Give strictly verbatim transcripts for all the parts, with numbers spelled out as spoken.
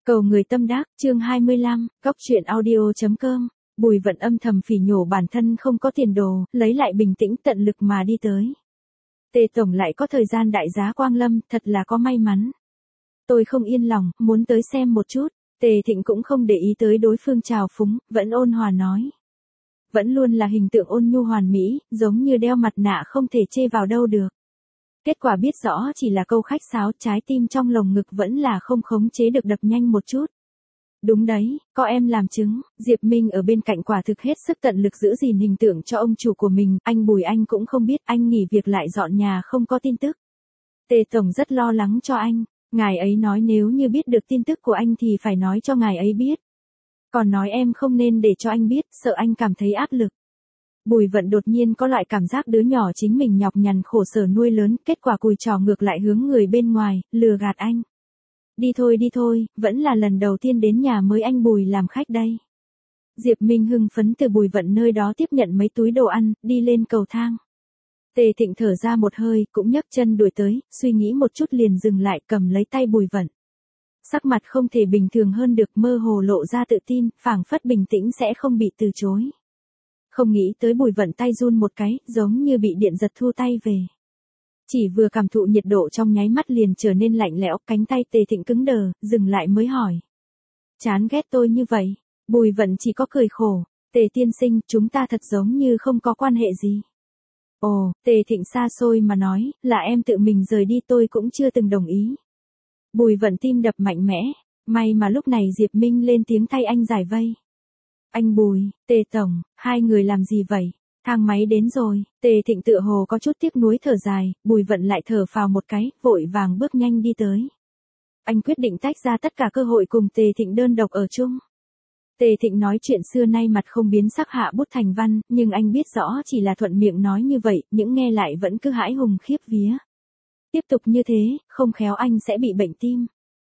Cầu người tâm đắc, chương hai mươi lăm, cóc truyện audio.com. Bùi Vận âm thầm phỉ nhổ bản thân không có tiền đồ, lấy lại bình tĩnh tận lực mà đi tới. Tề tổng lại có thời gian đại giá quang lâm, thật là có may mắn. Tôi không yên lòng, muốn tới xem một chút. Tề Thịnh cũng không để ý tới đối phương trào phúng, vẫn ôn hòa nói. Vẫn luôn là hình tượng ôn nhu hoàn mỹ, giống như đeo mặt nạ không thể chê vào đâu được. Kết quả biết rõ chỉ là câu khách sáo, trái tim trong lồng ngực vẫn là không khống chế được đập nhanh một chút. Đúng đấy, có em làm chứng, Diệp Minh ở bên cạnh quả thực hết sức tận lực giữ gìn hình tượng cho ông chủ của mình, anh Bùi anh cũng không biết, anh nghỉ việc lại dọn nhà không có tin tức. Tề tổng rất lo lắng cho anh, ngài ấy nói nếu như biết được tin tức của anh thì phải nói cho ngài ấy biết. Còn nói em không nên để cho anh biết, sợ anh cảm thấy áp lực. Bùi Vận đột nhiên có loại cảm giác đứa nhỏ chính mình nhọc nhằn khổ sở nuôi lớn, kết quả cùi trò ngược lại hướng người bên ngoài, lừa gạt anh. Đi thôi đi thôi, vẫn là lần đầu tiên đến nhà mới anh Bùi làm khách đây. Diệp Minh hưng phấn từ Bùi Vận nơi đó tiếp nhận mấy túi đồ ăn, đi lên cầu thang. Tề Thịnh thở ra một hơi, cũng nhấc chân đuổi tới, suy nghĩ một chút liền dừng lại, cầm lấy tay Bùi Vận. Sắc mặt không thể bình thường hơn được, mơ hồ lộ ra tự tin, phảng phất bình tĩnh sẽ không bị từ chối. Không nghĩ tới Bùi Vận tay run một cái, giống như bị điện giật thu tay về. Chỉ vừa cảm thụ nhiệt độ trong nháy mắt liền trở nên lạnh lẽo, cánh tay Tề Thịnh cứng đờ, dừng lại mới hỏi. Chán ghét tôi như vậy? Bùi Vận chỉ có cười khổ. Tề tiên sinh, chúng ta thật giống như không có quan hệ gì. Ồ, Tề Thịnh xa xôi mà nói, là em tự mình rời đi, tôi cũng chưa từng đồng ý. Bùi Vận tim đập mạnh mẽ, may mà lúc này Diệp Minh lên tiếng thay anh giải vây. Anh Bùi, Tề tổng, hai người làm gì vậy? Thang máy đến rồi. Tề Thịnh tựa hồ có chút tiếc nuối thở dài, Bùi Vận lại thở phào một cái, vội vàng bước nhanh đi tới. Anh quyết định tách ra tất cả cơ hội cùng Tề Thịnh đơn độc ở chung. Tề Thịnh nói chuyện xưa nay mặt không biến sắc hạ bút thành văn, nhưng anh biết rõ chỉ là thuận miệng nói như vậy, những nghe lại vẫn cứ hãi hùng khiếp vía. Tiếp tục như thế, không khéo anh sẽ bị bệnh tim.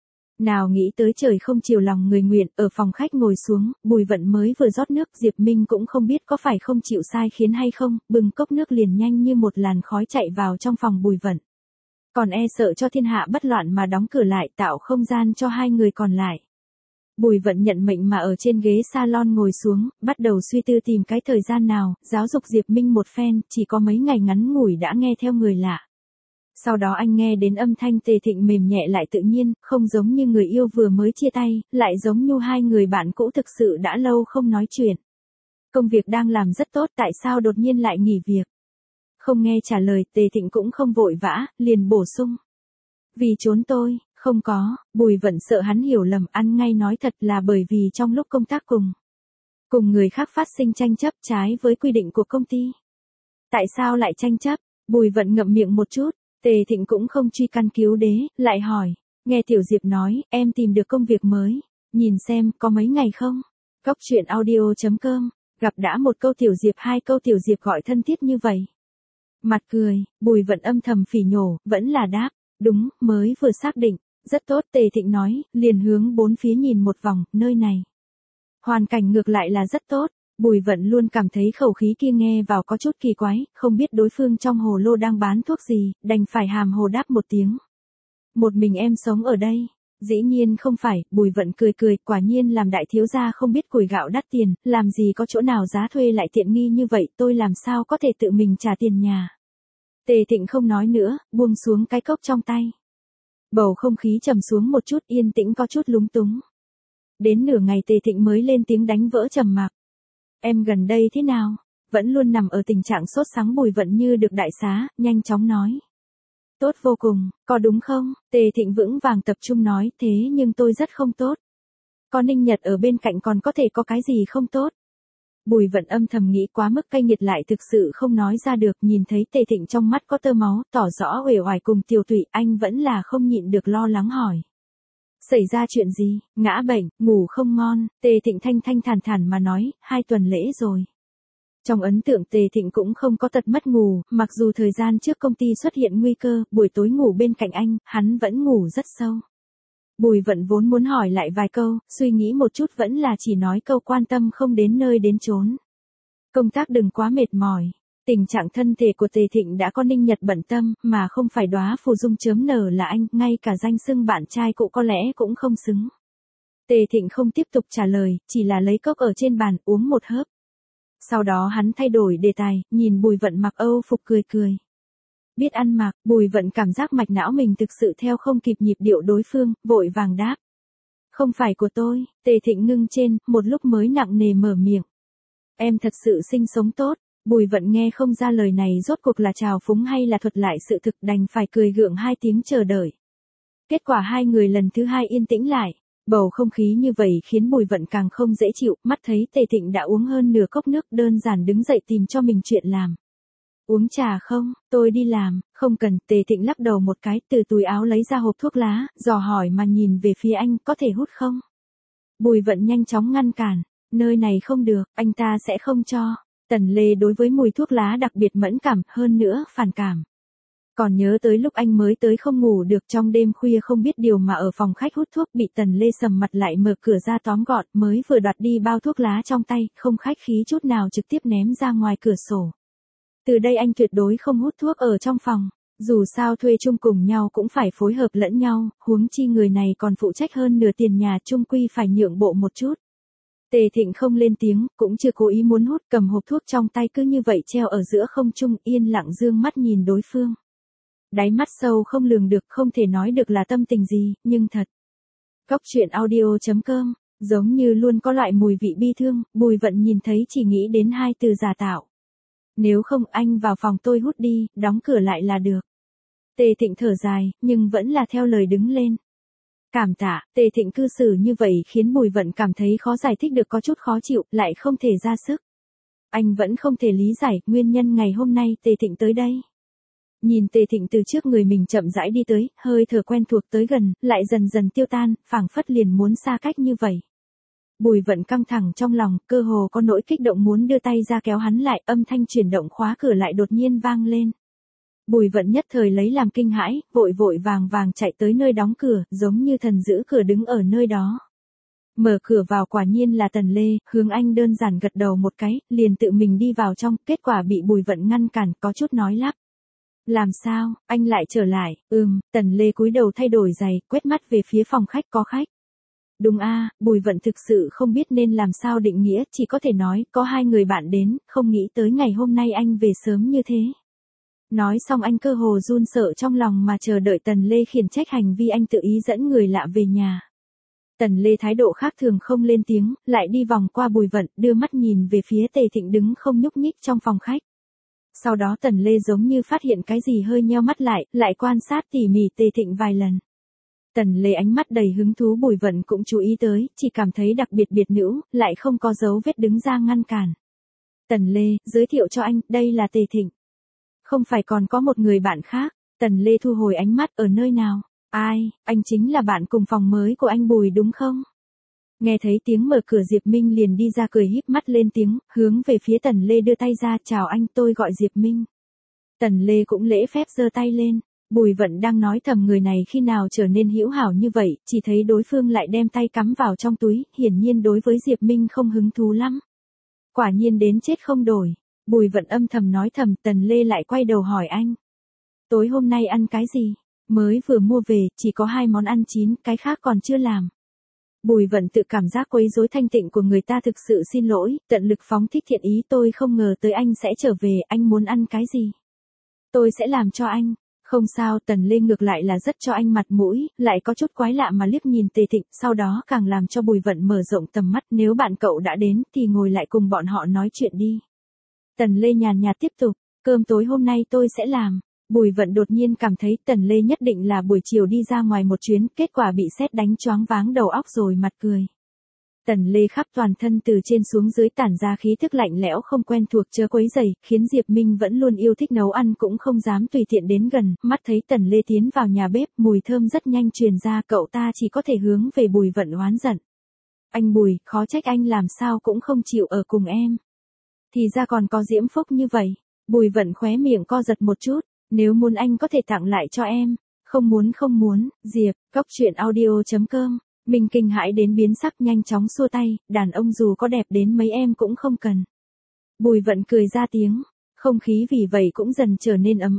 Nào nghĩ tới trời không chiều lòng người nguyện, ở phòng khách ngồi xuống, Bùi Vận mới vừa rót nước, Diệp Minh cũng không biết có phải không chịu sai khiến hay không, bừng cốc nước liền nhanh như một làn khói chạy vào trong phòng Bùi Vận. Còn e sợ cho thiên hạ bất loạn mà đóng cửa lại, tạo không gian cho hai người còn lại. Bùi Vận nhận mệnh mà ở trên ghế salon ngồi xuống, bắt đầu suy tư tìm cái thời gian nào, giáo dục Diệp Minh một phen, chỉ có mấy ngày ngắn ngủi đã nghe theo người lạ. Sau đó anh nghe đến âm thanh Tề Thịnh mềm nhẹ lại tự nhiên, không giống như người yêu vừa mới chia tay, lại giống như hai người bạn cũ thực sự đã lâu không nói chuyện. Công việc đang làm rất tốt, tại sao đột nhiên lại nghỉ việc? Không nghe trả lời, Tề Thịnh cũng không vội vã, liền bổ sung. Vì trốn tôi, không có, Bùi Vận sợ hắn hiểu lầm, ăn ngay nói thật là bởi vì trong lúc công tác cùng. Cùng người khác phát sinh tranh chấp trái với quy định của công ty. Tại sao lại tranh chấp? Bùi Vận ngậm miệng một chút. Tề Thịnh cũng không truy căn cứu đế, lại hỏi, nghe Tiểu Diệp nói, em tìm được công việc mới, nhìn xem, có mấy ngày không? Cóc truyện audio.com, gặp đã một câu Tiểu Diệp hai câu Tiểu Diệp gọi thân thiết như vậy. Mặt cười, Bùi Vận âm thầm phỉ nhổ, vẫn là đáp, đúng, mới vừa xác định, rất tốt. Tề Thịnh nói, liền hướng bốn phía nhìn một vòng, nơi này. Hoàn cảnh ngược lại là rất tốt. Bùi Vận luôn cảm thấy khẩu khí kia nghe vào có chút kỳ quái, không biết đối phương trong hồ lô đang bán thuốc gì, đành phải hàm hồ đáp một tiếng. Một mình em sống ở đây. Dĩ nhiên không phải, Bùi Vận cười cười, quả nhiên làm đại thiếu gia không biết củi gạo đắt tiền, làm gì có chỗ nào giá thuê lại tiện nghi như vậy, tôi làm sao có thể tự mình trả tiền nhà. Tề Thịnh không nói nữa, buông xuống cái cốc trong tay. Bầu không khí trầm xuống một chút, yên tĩnh có chút lúng túng. Đến nửa ngày Tề Thịnh mới lên tiếng đánh vỡ trầm mặc. Em gần đây thế nào? Vẫn luôn nằm ở tình trạng sốt sắng. Bùi Vận như được đại xá, nhanh chóng nói. Tốt vô cùng, có đúng không? Tề Thịnh vững vàng tập trung nói, thế nhưng tôi rất không tốt. Có Ninh Nhật ở bên cạnh còn có thể có cái gì không tốt? Bùi Vận âm thầm nghĩ quá mức cay nghiệt lại thực sự không nói ra được, nhìn thấy Tề Thịnh trong mắt có tơ máu, tỏ rõ uể oải cùng tiêu tụy, anh vẫn là không nhịn được lo lắng hỏi. Xảy ra chuyện gì? Ngã bệnh, ngủ không ngon. Tề Thịnh thanh thanh thản thản mà nói, hai tuần lễ rồi. Trong ấn tượng Tề Thịnh cũng không có tật mất ngủ, mặc dù thời gian trước công ty xuất hiện nguy cơ, buổi tối ngủ bên cạnh anh, hắn vẫn ngủ rất sâu. Bùi Vận vốn muốn hỏi lại vài câu, suy nghĩ một chút vẫn là chỉ nói câu quan tâm không đến nơi đến chốn. Công tác đừng quá mệt mỏi. Tình trạng thân thể của Tề Thịnh đã có Ninh Nhật bận tâm, mà không phải đóa phù dung chớm nở là anh, ngay cả danh xưng bạn trai cũ có lẽ cũng không xứng. Tề Thịnh không tiếp tục trả lời, chỉ là lấy cốc ở trên bàn uống một hớp. Sau đó hắn thay đổi đề tài, nhìn Bùi Vận mặc Âu phục cười cười. Biết ăn mặc, Bùi Vận cảm giác mạch não mình thực sự theo không kịp nhịp điệu đối phương, vội vàng đáp. Không phải của tôi. Tề Thịnh ngưng trên, một lúc mới nặng nề mở miệng. Em thật sự sinh sống tốt. Bùi Vận nghe không ra lời này rốt cuộc là trào phúng hay là thuật lại sự thực, đành phải cười gượng hai tiếng chờ đợi. Kết quả hai người lần thứ hai yên tĩnh lại. Bầu không khí như vậy khiến Bùi Vận càng không dễ chịu, mắt thấy Tề Thịnh đã uống hơn nửa cốc nước, đơn giản đứng dậy tìm cho mình chuyện làm. Uống trà không, tôi đi làm. Không cần. Tề Thịnh lắc đầu một cái, từ túi áo lấy ra hộp thuốc lá, dò hỏi mà nhìn về phía anh, có thể hút không? Bùi Vận nhanh chóng ngăn cản. Nơi này không được, anh ta sẽ không cho. Tần Lê đối với mùi thuốc lá đặc biệt mẫn cảm, hơn nữa phản cảm. Còn nhớ tới lúc anh mới tới không ngủ được, trong đêm khuya không biết điều mà ở phòng khách hút thuốc, bị Tần Lê sầm mặt lại mở cửa ra tóm gọn, mới vừa đoạt đi bao thuốc lá trong tay, không khách khí chút nào trực tiếp ném ra ngoài cửa sổ. Từ đây anh tuyệt đối không hút thuốc ở trong phòng. Dù sao thuê chung cùng nhau cũng phải phối hợp lẫn nhau, huống chi người này còn phụ trách hơn nửa tiền nhà, chung quy phải nhượng bộ một chút. Tề Thịnh không lên tiếng, cũng chưa cố ý muốn hút, cầm hộp thuốc trong tay cứ như vậy treo ở giữa không trung, yên lặng dương mắt nhìn đối phương. Đáy mắt sâu không lường được, không thể nói được là tâm tình gì, nhưng thật. Cóc truyện audio chấm com, giống như luôn có loại mùi vị bi thương, Bùi Vận nhìn thấy chỉ nghĩ đến hai từ giả tạo. Nếu không anh vào phòng tôi hút đi, đóng cửa lại là được. Tề Thịnh thở dài, nhưng vẫn là theo lời đứng lên. Cảm tạ. Tề Thịnh cư xử như vậy khiến Bùi Vận cảm thấy khó giải thích được, có chút khó chịu, lại không thể ra sức. Anh vẫn không thể lý giải nguyên nhân ngày hôm nay Tề Thịnh tới đây. Nhìn Tề Thịnh từ trước người mình chậm rãi đi tới, hơi thở quen thuộc tới gần, lại dần dần tiêu tan, phảng phất liền muốn xa cách như vậy. Bùi Vận căng thẳng trong lòng, cơ hồ có nỗi kích động muốn đưa tay ra kéo hắn lại, âm thanh chuyển động khóa cửa lại đột nhiên vang lên. Bùi Vận nhất thời lấy làm kinh hãi, vội vội vàng vàng chạy tới nơi đóng cửa, giống như thần giữ cửa đứng ở nơi đó. Mở cửa vào quả nhiên là Tần Lê, hướng anh đơn giản gật đầu một cái, liền tự mình đi vào trong, kết quả bị Bùi Vận ngăn cản, có chút nói lắp. Làm sao, anh lại trở lại? Ừm. Tần Lê cúi đầu thay đổi giày, quét mắt về phía phòng khách, có khách. Đúng a. Bùi Vận thực sự không biết nên làm sao định nghĩa, chỉ có thể nói, có hai người bạn đến, không nghĩ tới ngày hôm nay anh về sớm như thế. Nói xong anh cơ hồ run sợ trong lòng mà chờ đợi Tần Lê khiển trách hành vi anh tự ý dẫn người lạ về nhà. Tần Lê thái độ khác thường không lên tiếng, lại đi vòng qua Bùi Vận, đưa mắt nhìn về phía Tề Thịnh đứng không nhúc nhích trong phòng khách. Sau đó Tần Lê giống như phát hiện cái gì hơi nheo mắt lại, lại quan sát tỉ mỉ Tề Thịnh vài lần. Tần Lê ánh mắt đầy hứng thú, Bùi Vận cũng chú ý tới, chỉ cảm thấy đặc biệt biệt nữ, lại không có dấu vết đứng ra ngăn cản. Tần Lê, giới thiệu cho anh, đây là Tề Thịnh. Không phải còn có một người bạn khác. Tần Lê thu hồi ánh mắt, ở nơi nào? Ai, anh chính là bạn cùng phòng mới của anh Bùi đúng không? Nghe thấy tiếng mở cửa Diệp Minh liền đi ra cười híp mắt lên tiếng, hướng về phía Tần Lê đưa tay ra, chào anh, tôi gọi Diệp Minh. Tần Lê cũng lễ phép giơ tay lên. Bùi Vận đang nói thầm người này khi nào trở nên hữu hảo như vậy, chỉ thấy đối phương lại đem tay cắm vào trong túi, hiển nhiên đối với Diệp Minh không hứng thú lắm. Quả nhiên đến chết không đổi. Bùi Vận âm thầm nói thầm, Tần Lê lại quay đầu hỏi anh. Tối hôm nay ăn cái gì? Mới vừa mua về, chỉ có hai món ăn chín, cái khác còn chưa làm. Bùi Vận tự cảm giác quấy rối thanh tịnh của người ta, thực sự xin lỗi, tận lực phóng thích thiện ý, tôi không ngờ tới anh sẽ trở về, anh muốn ăn cái gì? Tôi sẽ làm cho anh. Không sao. Tần Lê ngược lại là rất cho anh mặt mũi, lại có chút quái lạ mà liếc nhìn Tề Thịnh, sau đó càng làm cho Bùi Vận mở rộng tầm mắt, nếu bạn cậu đã đến, thì ngồi lại cùng bọn họ nói chuyện đi. Tần Lê nhàn nhạt tiếp tục, cơm tối hôm nay tôi sẽ làm. Bùi Vận đột nhiên cảm thấy Tần Lê nhất định là buổi chiều đi ra ngoài một chuyến, kết quả bị sét đánh choáng váng đầu óc rồi mặt cười. Tần Lê khắp toàn thân từ trên xuống dưới tản ra khí thức lạnh lẽo không quen thuộc, chớ quấy rầy, khiến Diệp Minh vẫn luôn yêu thích nấu ăn cũng không dám tùy tiện đến gần, mắt thấy Tần Lê tiến vào nhà bếp, mùi thơm rất nhanh truyền ra, cậu ta chỉ có thể hướng về Bùi Vận oán giận. Anh Bùi, khó trách anh làm sao cũng không chịu ở cùng em. Thì ra còn có diễm phúc như vậy. Bùi Vận khóe miệng co giật một chút, nếu muốn anh có thể tặng lại cho em. Không muốn không muốn. Diệp, cóc truyện audio chấm com. Mình kinh hãi đến biến sắc, nhanh chóng xua tay, đàn ông dù có đẹp đến mấy em cũng không cần. Bùi Vận cười ra tiếng, không khí vì vậy cũng dần trở nên ấm áp.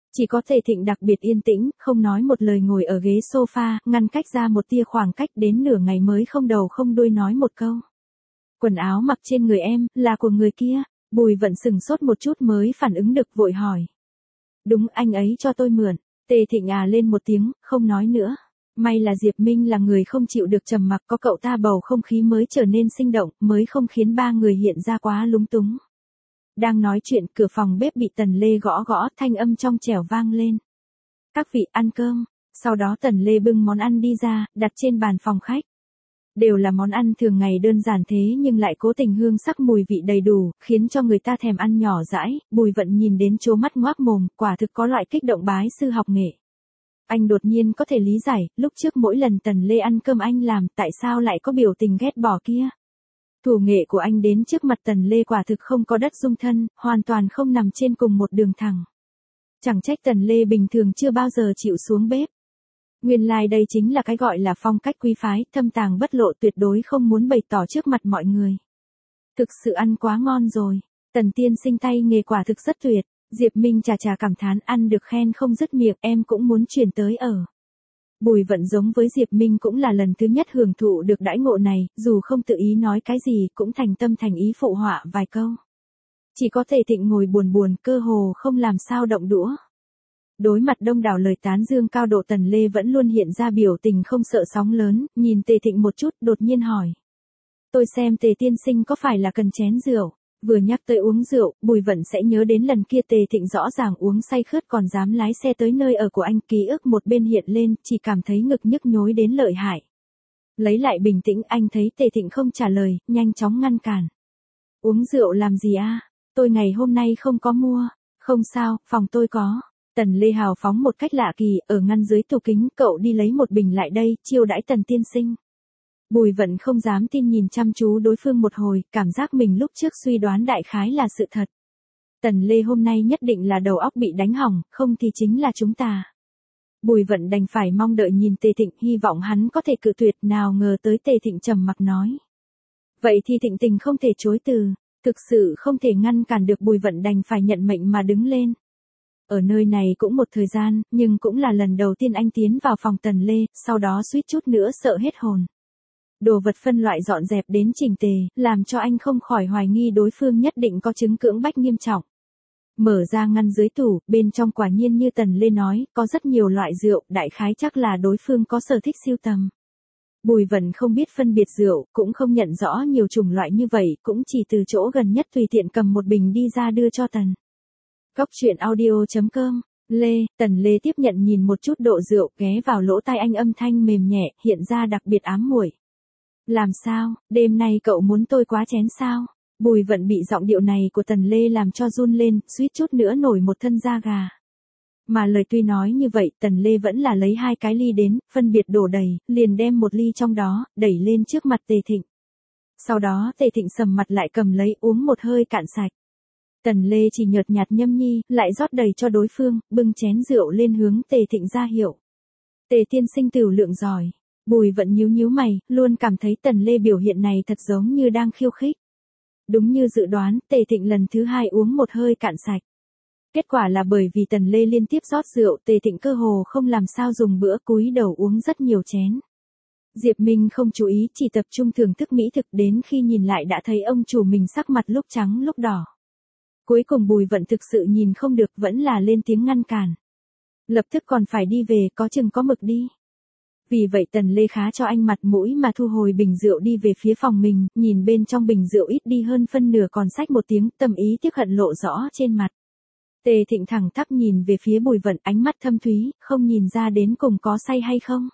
Chỉ có Tề Thịnh đặc biệt yên tĩnh, không nói một lời ngồi ở ghế sofa, ngăn cách ra một tia khoảng cách đến nửa ngày mới không đầu không đuôi nói một câu. Quần áo mặc trên người em, là của người kia. Bùi Vận sừng sốt một chút mới phản ứng được vội hỏi. Đúng, anh ấy cho tôi mượn. Tề Thịnh à lên một tiếng, không nói nữa. May là Diệp Minh là người không chịu được trầm mặc, có cậu ta bầu không khí mới trở nên sinh động, mới không khiến ba người hiện ra quá lúng túng. Đang nói chuyện, cửa phòng bếp bị Tần Lê gõ gõ, thanh âm trong trẻo vang lên. Các vị ăn cơm. Sau đó Tần Lê bưng món ăn đi ra, đặt trên bàn phòng khách. Đều là món ăn thường ngày đơn giản thế nhưng lại cố tình hương sắc mùi vị đầy đủ, khiến cho người ta thèm ăn nhỏ dãi. Bùi Vận nhìn đến trố mắt ngoác mồm, quả thực có loại kích động bái sư học nghệ. Anh đột nhiên có thể lý giải, lúc trước mỗi lần Tần Lê ăn cơm anh làm, tại sao lại có biểu tình ghét bỏ kia. Thủ nghệ của anh đến trước mặt Tần Lê quả thực không có đất dung thân, hoàn toàn không nằm trên cùng một đường thẳng. Chẳng trách Tần Lê bình thường chưa bao giờ chịu xuống bếp. Nguyên lai like đây chính là cái gọi là phong cách quý phái, thâm tàng bất lộ, tuyệt đối không muốn bày tỏ trước mặt mọi người. Thực sự ăn quá ngon rồi. Tần tiên sinh tay nghề quả thực rất tuyệt. Diệp Minh chà chà cảm thán, ăn được khen không dứt miệng, em cũng muốn chuyển tới ở. Bùi Vận giống với Diệp Minh cũng là lần thứ nhất hưởng thụ được đãi ngộ này, dù không tự ý nói cái gì cũng thành tâm thành ý phụ họa vài câu. Chỉ có Tề Thịnh ngồi buồn buồn, cơ hồ không làm sao động đũa. Đối mặt đông đảo lời tán dương cao độ, Tần Lê vẫn luôn hiện ra biểu tình không sợ sóng lớn, nhìn Tề Thịnh một chút, đột nhiên hỏi. Tôi xem Tề tiên sinh có phải là cần chén rượu? Vừa nhắc tới uống rượu, Bùi Vận sẽ nhớ đến lần kia Tề Thịnh rõ ràng uống say khướt còn dám lái xe tới nơi ở của anh, ký ức một bên hiện lên, chỉ cảm thấy ngực nhức nhối đến lợi hại. Lấy lại bình tĩnh, anh thấy Tề Thịnh không trả lời, nhanh chóng ngăn cản. Uống rượu làm gì a? Tôi ngày hôm nay không có mua. Không sao, phòng tôi có. Tần Lê hào phóng một cách lạ kỳ, ở ngăn dưới tủ kính, cậu đi lấy một bình lại đây, chiêu đãi Tần tiên sinh. Bùi Vận không dám tin nhìn chăm chú đối phương một hồi, cảm giác mình lúc trước suy đoán đại khái là sự thật. Tần Lê hôm nay nhất định là đầu óc bị đánh hỏng, không thì chính là chúng ta. Bùi Vận đành phải mong đợi nhìn Tề Thịnh, hy vọng hắn có thể cự tuyệt, nào ngờ tới Tề Thịnh trầm mặc nói. Vậy thì Thịnh tình không thể chối từ, thực sự không thể ngăn cản được, Bùi Vận đành phải nhận mệnh mà đứng lên. Ở nơi này cũng một thời gian, nhưng cũng là lần đầu tiên anh tiến vào phòng Tần Lê, sau đó suýt chút nữa sợ hết hồn. Đồ vật phân loại dọn dẹp đến chỉnh tề, làm cho anh không khỏi hoài nghi đối phương nhất định có chứng cưỡng bách nghiêm trọng. Mở ra ngăn dưới tủ, bên trong quả nhiên như Tần Lê nói, có rất nhiều loại rượu, đại khái chắc là đối phương có sở thích sưu tầm. Bùi Vận không biết phân biệt rượu, cũng không nhận rõ nhiều chủng loại như vậy, cũng chỉ từ chỗ gần nhất tùy tiện cầm một bình đi ra đưa cho Tần. Góc truyện audio chấm com. Lê, Tần Lê tiếp nhận nhìn một chút độ rượu, ghé vào lỗ tai anh, âm thanh mềm nhẹ, hiện ra đặc biệt ám muội. Làm sao, đêm nay cậu muốn tôi quá chén sao? Bùi Vận bị giọng điệu này của Tần Lê làm cho run lên, suýt chút nữa nổi một thân da gà. Mà lời tuy nói như vậy, Tần Lê vẫn là lấy hai cái ly đến, phân biệt đổ đầy, liền đem một ly trong đó, đẩy lên trước mặt Tề Thịnh. Sau đó Tề Thịnh sầm mặt lại cầm lấy, uống một hơi cạn sạch. Tần Lê chỉ nhợt nhạt nhâm nhi, lại rót đầy cho đối phương, bưng chén rượu lên hướng Tề Thịnh ra hiệu. Tề tiên sinh tửu lượng giỏi. Bùi Vận nhíu nhíu mày, luôn cảm thấy Tần Lê biểu hiện này thật giống như đang khiêu khích. Đúng như dự đoán, Tề Thịnh lần thứ hai uống một hơi cạn sạch. Kết quả là bởi vì Tần Lê liên tiếp rót rượu, Tề Thịnh cơ hồ không làm sao dùng bữa, cúi đầu uống rất nhiều chén. Diệp Minh không chú ý, chỉ tập trung thưởng thức mỹ thực, đến khi nhìn lại đã thấy ông chủ mình sắc mặt lúc trắng lúc đỏ. Cuối cùng Bùi Vận thực sự nhìn không được, vẫn là lên tiếng ngăn cản. Lập tức còn phải đi về, có chừng có mực đi. Vì vậy Tần Lê khá cho anh mặt mũi mà thu hồi bình rượu đi về phía phòng mình, nhìn bên trong bình rượu ít đi hơn phân nửa còn xách một tiếng, tâm ý tiếc hận lộ rõ trên mặt. Tề Thịnh thẳng tắp nhìn về phía Bùi Vận, ánh mắt thâm thúy, không nhìn ra đến cùng có say hay không.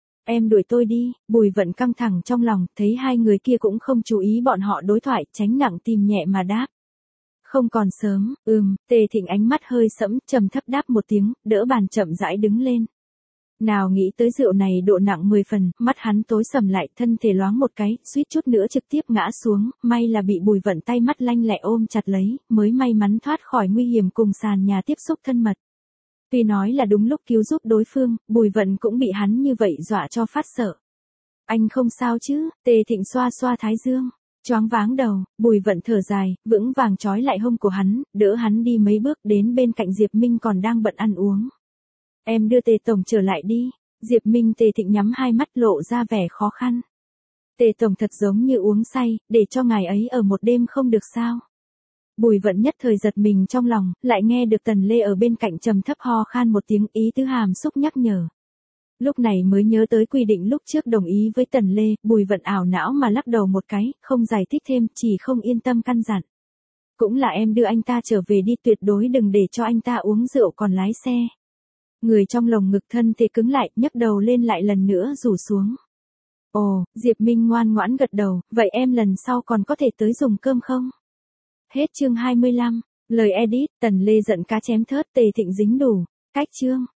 Em đuổi tôi đi. Bùi Vận căng thẳng trong lòng, thấy hai người kia cũng không chú ý bọn họ đối thoại, tránh nặng tìm nhẹ mà đáp. Không còn sớm, ừm. Tề Thịnh ánh mắt hơi sẫm, trầm thấp đáp một tiếng, đỡ bàn chậm rãi đứng lên. Nào nghĩ tới rượu này độ nặng mười phần, mắt hắn tối sầm lại, thân thể loáng một cái, suýt chút nữa trực tiếp ngã xuống, may là bị Bùi Vận tay mắt lanh lẹ ôm chặt lấy, mới may mắn thoát khỏi nguy hiểm cùng sàn nhà tiếp xúc thân mật. Tuy nói là đúng lúc cứu giúp đối phương, Bùi Vận cũng bị hắn như vậy dọa cho phát sợ. Anh không sao chứ? Tề Thịnh xoa xoa thái dương. Choáng váng đầu, Bùi Vận thở dài, vững vàng trói lại hông của hắn, đỡ hắn đi mấy bước đến bên cạnh Diệp Minh còn đang bận ăn uống. Em đưa Tề Tổng trở lại đi. Diệp Minh Tề Thịnh nhắm hai mắt lộ ra vẻ khó khăn. Tề Tổng thật giống như uống say, để cho ngài ấy ở một đêm không được sao. Bùi Vận nhất thời giật mình trong lòng, lại nghe được Tần Lê ở bên cạnh trầm thấp ho khan một tiếng, ý tứ hàm xúc nhắc nhở. Lúc này mới nhớ tới quy định lúc trước đồng ý với Tần Lê, Bùi Vận ảo não mà lắc đầu một cái, không giải thích thêm, chỉ không yên tâm căn dặn. Cũng là em đưa anh ta trở về đi, tuyệt đối đừng để cho anh ta uống rượu còn lái xe. Người trong lồng ngực thân thể cứng lại, nhấc đầu lên lại lần nữa rủ xuống. Ồ, Diệp Minh ngoan ngoãn gật đầu, vậy em lần sau còn có thể tới dùng cơm không? Hết chương hai mươi lăm, lời edit, Tần Lê giận cá chém thớt, Tề Thịnh dính đủ, cách chương.